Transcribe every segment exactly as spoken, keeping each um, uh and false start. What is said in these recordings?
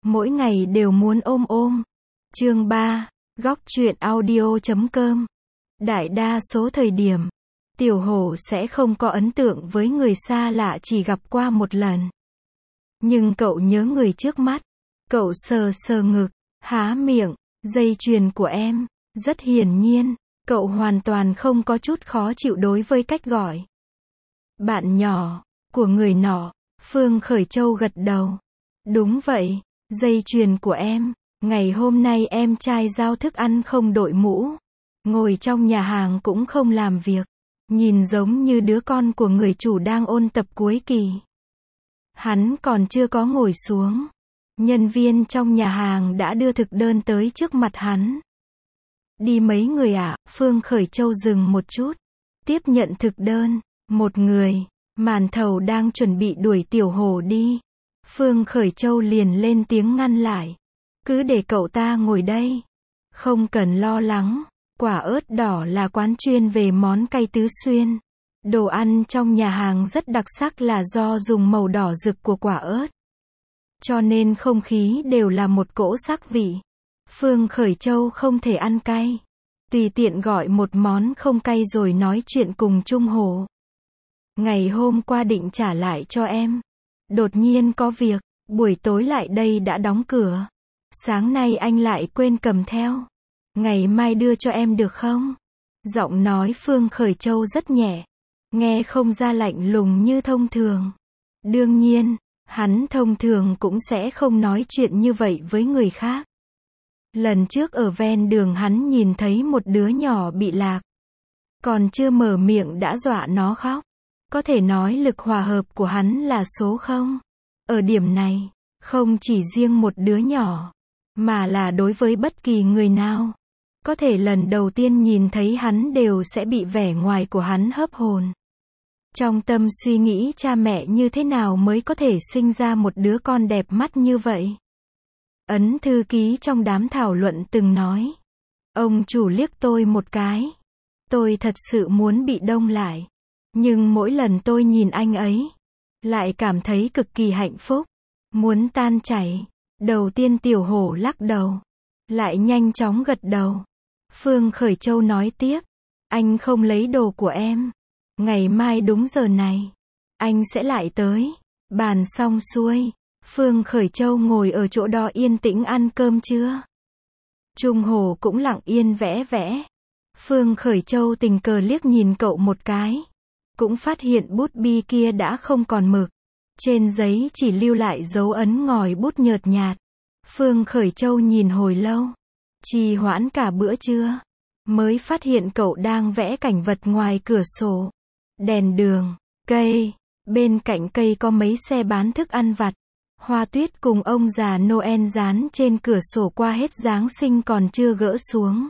mỗi ngày đều muốn ôm ôm. Chương ba, góc truyện audio chấm com. Đại đa số thời điểm, Tiểu Hổ sẽ không có ấn tượng với người xa lạ chỉ gặp qua một lần. Nhưng cậu nhớ người trước mắt. Cậu sờ sờ ngực, há miệng, dây chuyền của em. Rất hiển nhiên, cậu hoàn toàn không có chút khó chịu đối với cách gọi bạn nhỏ của người nọ. Phương Khởi Châu gật đầu. Đúng vậy, dây chuyền của em. Ngày hôm nay em trai giao thức ăn không đội mũ, ngồi trong nhà hàng cũng không làm việc, nhìn giống như đứa con của người chủ đang ôn tập cuối kỳ. Hắn còn chưa có ngồi xuống, nhân viên trong nhà hàng đã đưa thực đơn tới trước mặt hắn. Đi mấy người ạ? À? Phương Khởi Châu dừng một chút, tiếp nhận thực đơn. Một người. Màn thầu đang chuẩn bị đuổi Tiểu Hổ đi. Phương Khởi Châu liền lên tiếng ngăn lại. Cứ để cậu ta ngồi đây. Không cần lo lắng. Quả ớt đỏ là quán chuyên về món cay tứ xuyên. Đồ ăn trong nhà hàng rất đặc sắc là do dùng màu đỏ rực của quả ớt. Cho nên không khí đều là một cỗ sắc vị. Phương Khởi Châu không thể ăn cay. Tùy tiện gọi một món không cay rồi nói chuyện cùng Trung Hổ. Ngày hôm qua định trả lại cho em. Đột nhiên có việc, buổi tối lại đây đã đóng cửa. Sáng nay anh lại quên cầm theo. Ngày mai đưa cho em được không? Giọng nói Phương Khởi Châu rất nhẹ, nghe không ra lạnh lùng như thông thường. Đương nhiên, hắn thông thường cũng sẽ không nói chuyện như vậy với người khác. Lần trước ở ven đường hắn nhìn thấy một đứa nhỏ bị lạc. Còn chưa mở miệng đã dọa nó khóc. Có thể nói lực hòa hợp của hắn là số không. Ở điểm này, không chỉ riêng một đứa nhỏ, mà là đối với bất kỳ người nào. Có thể lần đầu tiên nhìn thấy hắn đều sẽ bị vẻ ngoài của hắn hấp hồn. Trong tâm suy nghĩ cha mẹ như thế nào mới có thể sinh ra một đứa con đẹp mắt như vậy. Ấn thư ký trong đám thảo luận từng nói. Ông chủ liếc tôi một cái. Tôi thật sự muốn bị đông lại. Nhưng mỗi lần tôi nhìn anh ấy, lại cảm thấy cực kỳ hạnh phúc. Muốn tan chảy. Đầu tiên Tiểu Hổ lắc đầu. Lại nhanh chóng gật đầu. Phương Khởi Châu nói tiếp. Anh không lấy đồ của em. Ngày mai đúng giờ này, anh sẽ lại tới. Bàn xong xuôi, Phương Khởi Châu ngồi ở chỗ đó yên tĩnh ăn cơm trưa. Trung Hổ cũng lặng yên vẽ vẽ. Phương Khởi Châu tình cờ liếc nhìn cậu một cái. Cũng phát hiện bút bi kia đã không còn mực. Trên giấy chỉ lưu lại dấu ấn ngòi bút nhợt nhạt. Phương Khởi Châu nhìn hồi lâu. Trì hoãn cả bữa trưa. Mới phát hiện cậu đang vẽ cảnh vật ngoài cửa sổ. Đèn đường, cây. Bên cạnh cây có mấy xe bán thức ăn vặt. Hoa tuyết cùng ông già Noel dán trên cửa sổ qua hết Giáng sinh còn chưa gỡ xuống.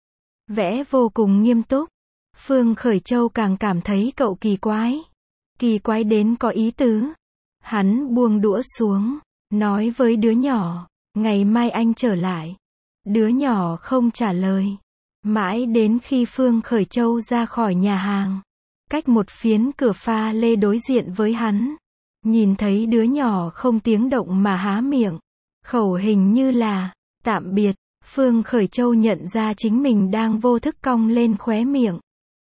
Vẽ vô cùng nghiêm túc. Phương Khởi Châu càng cảm thấy cậu kỳ quái. Kỳ quái đến có ý tứ. Hắn buông đũa xuống, nói với đứa nhỏ, ngày mai anh trở lại. Đứa nhỏ không trả lời. Mãi đến khi Phương Khởi Châu ra khỏi nhà hàng, cách một phiến cửa pha lê đối diện với hắn, nhìn thấy đứa nhỏ không tiếng động mà há miệng. Khẩu hình như là, tạm biệt. Phương Khởi Châu nhận ra chính mình đang vô thức cong lên khóe miệng.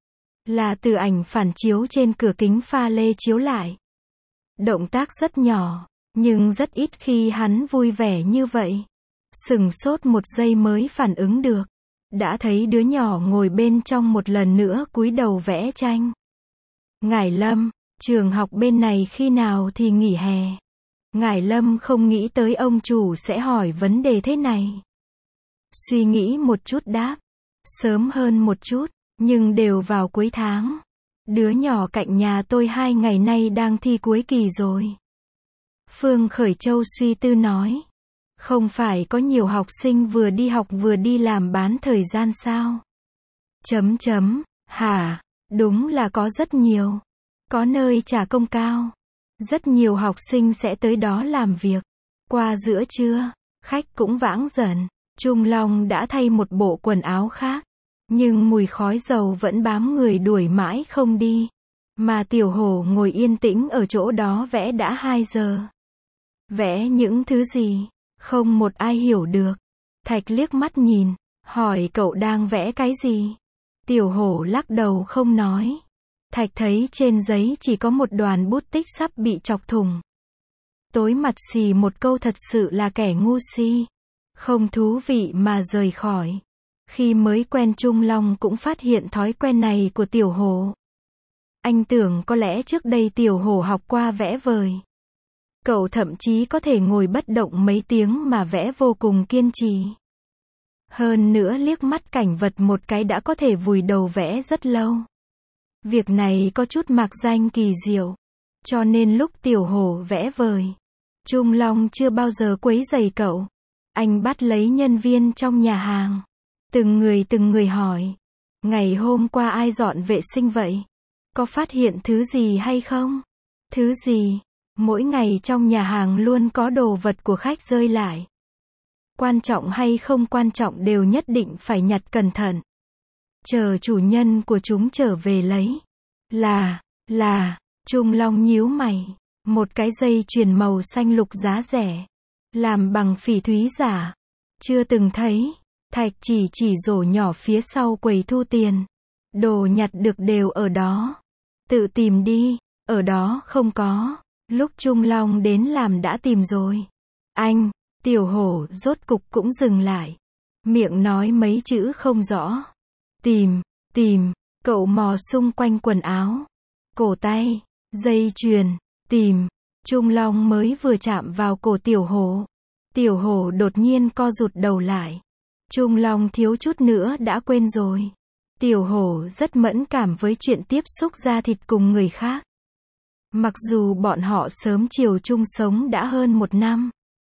Là từ ảnh phản chiếu trên cửa kính pha lê chiếu lại. Động tác rất nhỏ, nhưng rất ít khi hắn vui vẻ như vậy. Sửng sốt một giây mới phản ứng được. Đã thấy đứa nhỏ ngồi bên trong một lần nữa cúi đầu vẽ tranh. Ngải Lâm, trường học bên này khi nào thì nghỉ hè? Ngải Lâm không nghĩ tới ông chủ sẽ hỏi vấn đề thế này. Suy nghĩ một chút đáp. Sớm hơn một chút, nhưng đều vào cuối tháng. Đứa nhỏ cạnh nhà tôi hai ngày nay đang thi cuối kỳ rồi. Phương Khởi Châu suy tư nói. Không phải có nhiều học sinh vừa đi học vừa đi làm bán thời gian sao? Chấm chấm, hả? Đúng là có rất nhiều. Có nơi trả công cao. Rất nhiều học sinh sẽ tới đó làm việc. Qua giữa trưa, khách cũng vãng dần. Trung Long đã thay một bộ quần áo khác. Nhưng mùi khói dầu vẫn bám người đuổi mãi không đi. Mà Tiểu Hổ ngồi yên tĩnh ở chỗ đó vẽ đã hai giờ. Vẽ những thứ gì? Không một ai hiểu được. Thạch liếc mắt nhìn, hỏi cậu đang vẽ cái gì? Tiểu hổ lắc đầu không nói. Thạch thấy trên giấy chỉ có một đoàn bút tích sắp bị chọc thủng. Tối mặt xì một câu thật sự là kẻ ngu si. Không thú vị mà rời khỏi. Khi mới quen Trung Long cũng phát hiện thói quen này của tiểu hổ. Anh tưởng có lẽ trước đây tiểu hổ học qua vẽ vời. Cậu thậm chí có thể ngồi bất động mấy tiếng mà vẽ vô cùng kiên trì. Hơn nữa liếc mắt cảnh vật một cái đã có thể vùi đầu vẽ rất lâu. Việc này có chút mạc danh kỳ diệu. Cho nên lúc tiểu hổ vẽ vời, Trung Long chưa bao giờ quấy rầy cậu. Anh bắt lấy nhân viên trong nhà hàng. Từng người từng người hỏi. Ngày hôm qua ai dọn vệ sinh vậy? Có phát hiện thứ gì hay không? Thứ gì? Mỗi ngày trong nhà hàng luôn có đồ vật của khách rơi lại. Quan trọng hay không quan trọng đều nhất định phải nhặt cẩn thận. Chờ chủ nhân của chúng trở về lấy. Là, là, Trung Long nhíu mày. Một cái dây chuyền màu xanh lục giá rẻ. Làm bằng phỉ thúy giả. Chưa từng thấy. Thạch chỉ chỉ rổ nhỏ phía sau quầy thu tiền. Đồ nhặt được đều ở đó. Tự tìm đi, ở đó không có. Lúc Trung Long đến làm đã tìm rồi. Anh, tiểu hổ rốt cục cũng dừng lại. Miệng nói mấy chữ không rõ. Tìm, tìm, cậu mò xung quanh quần áo. Cổ tay, dây chuyền, tìm. Trung Long mới vừa chạm vào cổ tiểu hổ. Tiểu hổ đột nhiên co rụt đầu lại. Trung Long thiếu chút nữa đã quên rồi. Tiểu hổ rất mẫn cảm với chuyện tiếp xúc da thịt cùng người khác. Mặc dù bọn họ sớm chiều chung sống đã hơn một năm.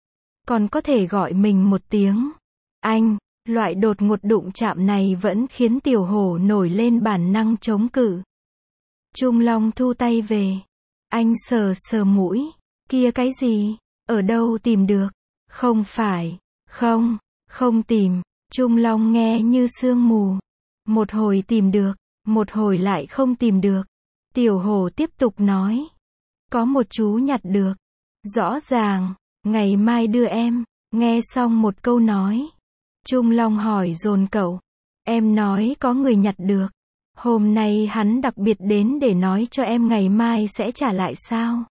Còn có thể gọi mình một tiếng anh, loại đột ngột đụng chạm này vẫn khiến tiểu hổ nổi lên bản năng chống cự. Trung Long thu tay về. Anh sờ sờ mũi. Kia cái gì? Ở đâu tìm được? Không phải. Không, không tìm. Trung Long nghe như sương mù. Một hồi tìm được, một hồi lại không tìm được. Tiểu hổ tiếp tục nói. Có một chú nhặt được. Rõ ràng, ngày mai đưa em. Nghe xong một câu nói. Trung Long hỏi dồn cậu. Em nói có người nhặt được. Hôm nay hắn đặc biệt đến để nói cho em ngày mai sẽ trả lại sao?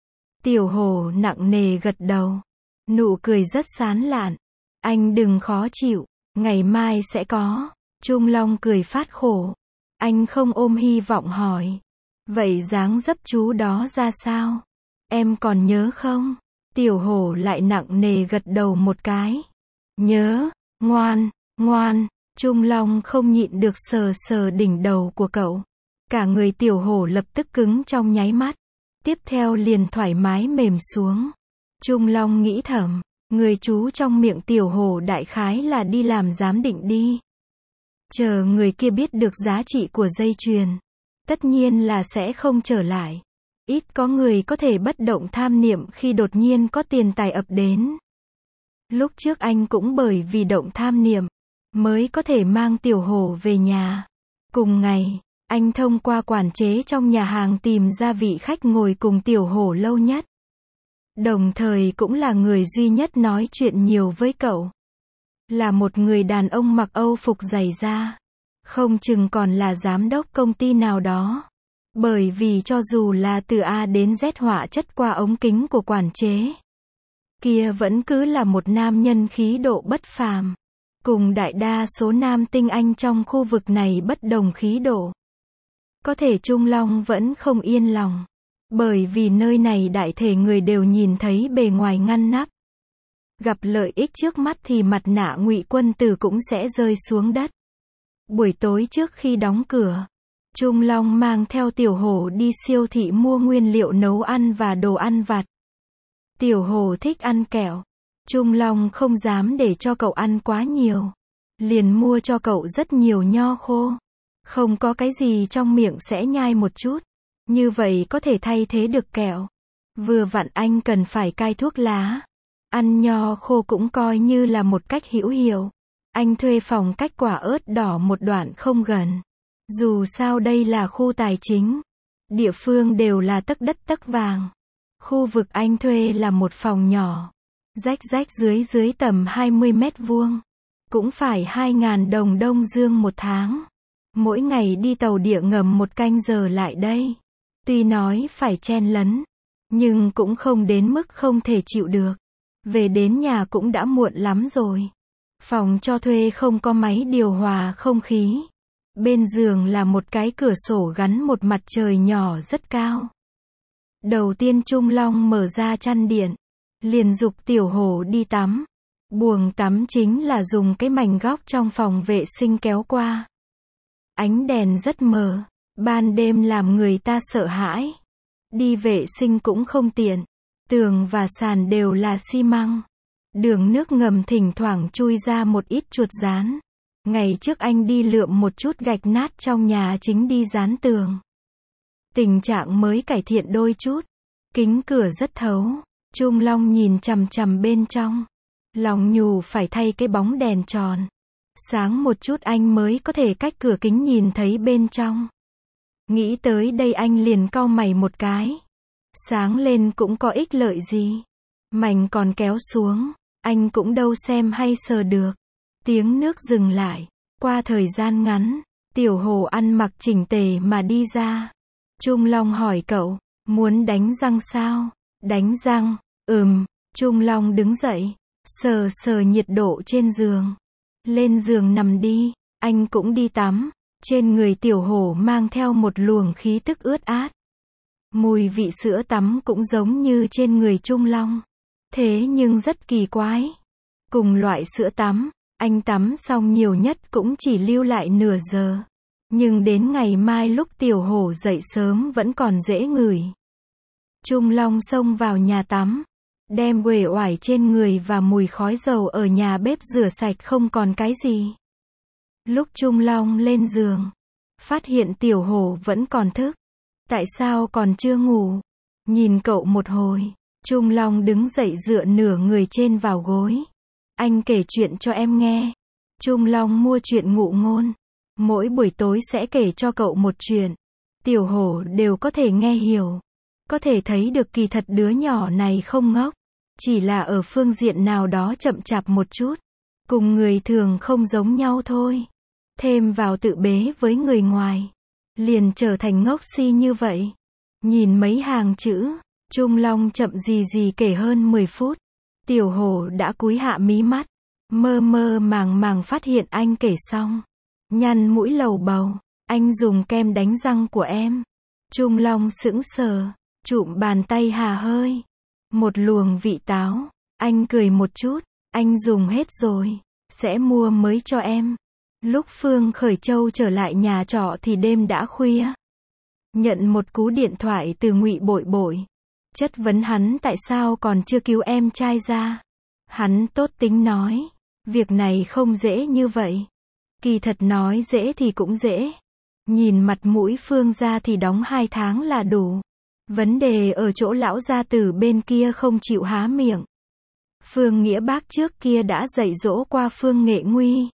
Tiểu hổ nặng nề gật đầu. Nụ cười rất sán lạn. Anh đừng khó chịu. Ngày mai sẽ có. Trung Long cười phát khổ. Anh không ôm hy vọng hỏi. Vậy dáng dấp chú đó ra sao? Em còn nhớ không? Tiểu hổ lại nặng nề gật đầu một cái. Nhớ, ngoan, ngoan. Trung Long không nhịn được sờ sờ đỉnh đầu của cậu. Cả người tiểu hổ lập tức cứng trong nháy mắt. Tiếp theo liền thoải mái mềm xuống. Trung Long nghĩ thầm. Người chú trong miệng tiểu hổ đại khái là đi làm giám định đi. Chờ người kia biết được giá trị của dây chuyền. Tất nhiên là sẽ không trở lại. Ít có người có thể bất động tham niệm khi đột nhiên có tiền tài ập đến. Lúc trước anh cũng bởi vì động tham niệm, mới có thể mang tiểu hổ về nhà. Cùng ngày, anh thông qua quản chế trong nhà hàng tìm ra vị khách ngồi cùng tiểu hổ lâu nhất. Đồng thời cũng là người duy nhất nói chuyện nhiều với cậu. Là một người đàn ông mặc Âu phục dày da. Không chừng còn là giám đốc công ty nào đó. Bởi vì cho dù là từ A đến Z họa chất qua ống kính của quản chế. Kia vẫn cứ là một nam nhân khí độ bất phàm. Cùng đại đa số nam tinh anh trong khu vực này bất đồng khí độ. Có thể Trung Long vẫn không yên lòng. Bởi vì nơi này đại thể người đều nhìn thấy bề ngoài ngăn nắp. Gặp lợi ích trước mắt thì mặt nạ Ngụy Quân Tử cũng sẽ rơi xuống đất. Buổi tối trước khi đóng cửa, Trung Long mang theo tiểu hổ đi siêu thị mua nguyên liệu nấu ăn và đồ ăn vặt. Tiểu hổ thích ăn kẹo. Trung Long không dám để cho cậu ăn quá nhiều. Liền mua cho cậu rất nhiều nho khô. Không có cái gì trong miệng sẽ nhai một chút. Như vậy có thể thay thế được kẹo. Vừa vặn anh cần phải cai thuốc lá. Ăn nho khô cũng coi như là một cách hữu hiệu. Anh thuê phòng cách quả ớt đỏ một đoạn không gần. Dù sao đây là khu tài chính. Địa phương đều là tấc đất tấc vàng. Khu vực anh thuê là một phòng nhỏ. Rách rách dưới dưới tầm hai mươi mét vuông. Cũng phải hai ngàn đồng Đông Dương một tháng. Mỗi ngày đi tàu địa ngầm một canh giờ lại đây. Tuy nói phải chen lấn, nhưng cũng không đến mức không thể chịu được. Về đến nhà cũng đã muộn lắm rồi. Phòng cho thuê không có máy điều hòa không khí. Bên giường là một cái cửa sổ gắn một mặt trời nhỏ rất cao. Đầu tiên Trung Long mở ra chăn điện, liền giục Tiểu Hổ đi tắm. Buồng tắm chính là dùng cái mảnh góc trong phòng vệ sinh kéo qua. Ánh đèn rất mờ, ban đêm làm người ta sợ hãi. Đi vệ sinh cũng không tiện. Tường và sàn đều là xi măng. Đường nước ngầm thỉnh thoảng chui ra một ít chuột dán. Ngày trước anh đi lượm một chút gạch nát trong nhà chính đi dán tường. Tình trạng mới cải thiện đôi chút. Kính cửa rất thấu. Trung Long nhìn chằm chằm bên trong. Lòng nhủ phải thay cái bóng đèn tròn. Sáng một chút anh mới có thể cách cửa kính nhìn thấy bên trong. Nghĩ tới đây anh liền cau mày một cái. Sáng lên cũng có ích lợi gì. Mảnh còn kéo xuống, anh cũng đâu xem hay sờ được. Tiếng nước dừng lại. Qua thời gian ngắn, Tiểu Hổ ăn mặc chỉnh tề mà đi ra. Trung Long hỏi cậu, muốn đánh răng sao? Đánh răng, ừm. Trung Long đứng dậy, sờ sờ nhiệt độ trên giường. Lên giường nằm đi, anh cũng đi tắm. Trên người Tiểu Hổ mang theo một luồng khí tức ướt át. Mùi vị sữa tắm cũng giống như trên người Trung Long. Thế nhưng rất kỳ quái. Cùng loại sữa tắm, anh tắm xong nhiều nhất cũng chỉ lưu lại nửa giờ. Nhưng đến ngày mai lúc Tiểu Hổ dậy sớm vẫn còn dễ ngửi. Trung Long xông vào nhà tắm, đem uể oải trên người và mùi khói dầu ở nhà bếp rửa sạch không còn cái gì. Lúc Trung Long lên giường, phát hiện Tiểu Hổ vẫn còn thức. Tại sao còn chưa ngủ? Nhìn cậu một hồi, Trung Long đứng dậy dựa nửa người trên vào gối. Anh kể chuyện cho em nghe. Trung Long mua chuyện ngụ ngôn. Mỗi buổi tối sẽ kể cho cậu một chuyện. Tiểu Hổ đều có thể nghe hiểu. Có thể thấy được kỳ thật đứa nhỏ này không ngốc. Chỉ là ở phương diện nào đó chậm chạp một chút. Cùng người thường không giống nhau thôi. Thêm vào tự bế với người ngoài. Liền trở thành ngốc si như vậy. Nhìn mấy hàng chữ, Trung Long chậm gì gì kể hơn mười phút. Tiểu Hổ đã cúi hạ mí mắt. Mơ mơ màng màng phát hiện anh kể xong. Nhăn mũi lầu bầu. Anh dùng kem đánh răng của em. Trung Long sững sờ. Trụm bàn tay hà hơi. Một luồng vị táo. Anh cười một chút. Anh dùng hết rồi. Sẽ mua mới cho em. Lúc Phương Khởi Châu trở lại nhà trọ thì đêm đã khuya. Nhận một cú điện thoại từ Ngụy Bội Bội. Chất vấn hắn tại sao còn chưa cứu em trai ra. Hắn tốt tính nói. Việc này không dễ như vậy. Kỳ thật nói dễ thì cũng dễ. Nhìn mặt mũi Phương gia thì đóng hai tháng là đủ. Vấn đề ở chỗ lão gia tử bên kia không chịu há miệng. Phương Nghĩa Bác trước kia đã dạy dỗ qua Phương Nghệ Nguy.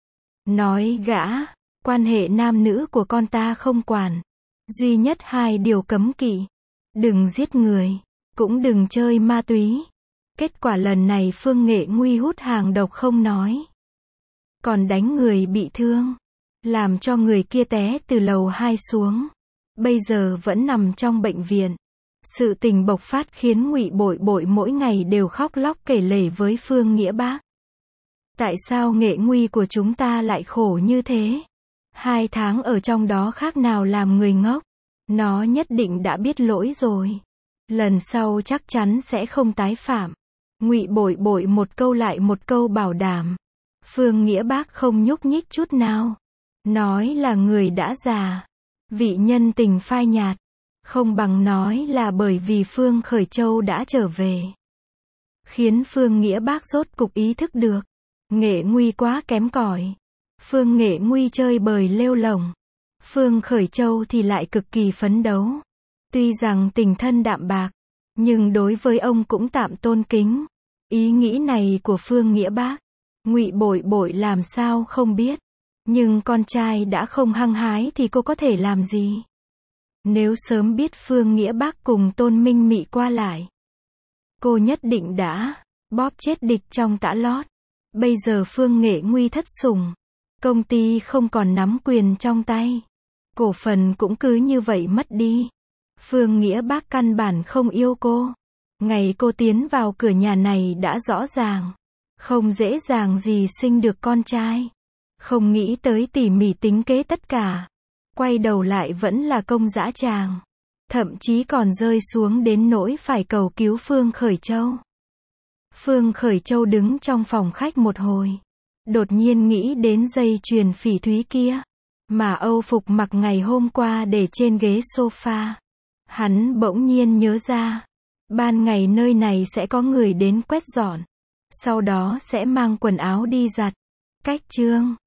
Nói gã, quan hệ nam nữ của con ta không quản. Duy nhất hai điều cấm kỵ. Đừng giết người, cũng đừng chơi ma túy. Kết quả lần này Phương Nghệ Nguy hút hàng độc không nói. Còn đánh người bị thương. Làm cho người kia té từ lầu hai xuống. Bây giờ vẫn nằm trong bệnh viện. Sự tình bộc phát khiến Ngụy Bội Bội mỗi ngày đều khóc lóc kể lể với Phương Nghĩa Bác. Tại sao Nghệ Nguy của chúng ta lại khổ như thế? Hai tháng ở trong đó khác nào làm người ngốc. Nó nhất định đã biết lỗi rồi. Lần sau chắc chắn sẽ không tái phạm. Ngụy Bội Bội một câu lại một câu bảo đảm. Phương Nghĩa Bác không nhúc nhích chút nào. Nói là người đã già. Vị nhân tình phai nhạt. Không bằng nói là bởi vì Phương Khởi Châu đã trở về. Khiến Phương Nghĩa Bác rốt cục ý thức được. Nghệ Nguy quá kém cỏi. Phương Nghệ Nguy chơi bời lêu lổng. Phương Khởi Châu thì lại cực kỳ phấn đấu. Tuy rằng tình thân đạm bạc, nhưng đối với ông cũng tạm tôn kính. Ý nghĩ này của Phương Nghĩa Bác, Ngụy Bội Bội làm sao không biết. Nhưng con trai đã không hăng hái thì cô có thể làm gì? Nếu sớm biết Phương Nghĩa Bác cùng Tôn Minh Mị qua lại, cô nhất định đã bóp chết địch trong tã lót. Bây giờ Phương Nghệ nguy thất sủng. Công ty không còn nắm quyền trong tay. Cổ phần cũng cứ như vậy mất đi. Phương Nghĩa Bác căn bản không yêu cô. Ngày cô tiến vào cửa nhà này đã rõ ràng. Không dễ dàng gì sinh được con trai. Không nghĩ tới tỉ mỉ tính kế tất cả. Quay đầu lại vẫn là công dã tràng. Thậm chí còn rơi xuống đến nỗi phải cầu cứu Phương Khởi Châu. Phương Khởi Châu đứng trong phòng khách một hồi. Đột nhiên nghĩ đến dây chuyền phỉ thúy kia. Mà Âu phục mặc ngày hôm qua để trên ghế sofa. Hắn bỗng nhiên nhớ ra. Ban ngày nơi này sẽ có người đến quét dọn. Sau đó sẽ mang quần áo đi giặt. Cách chương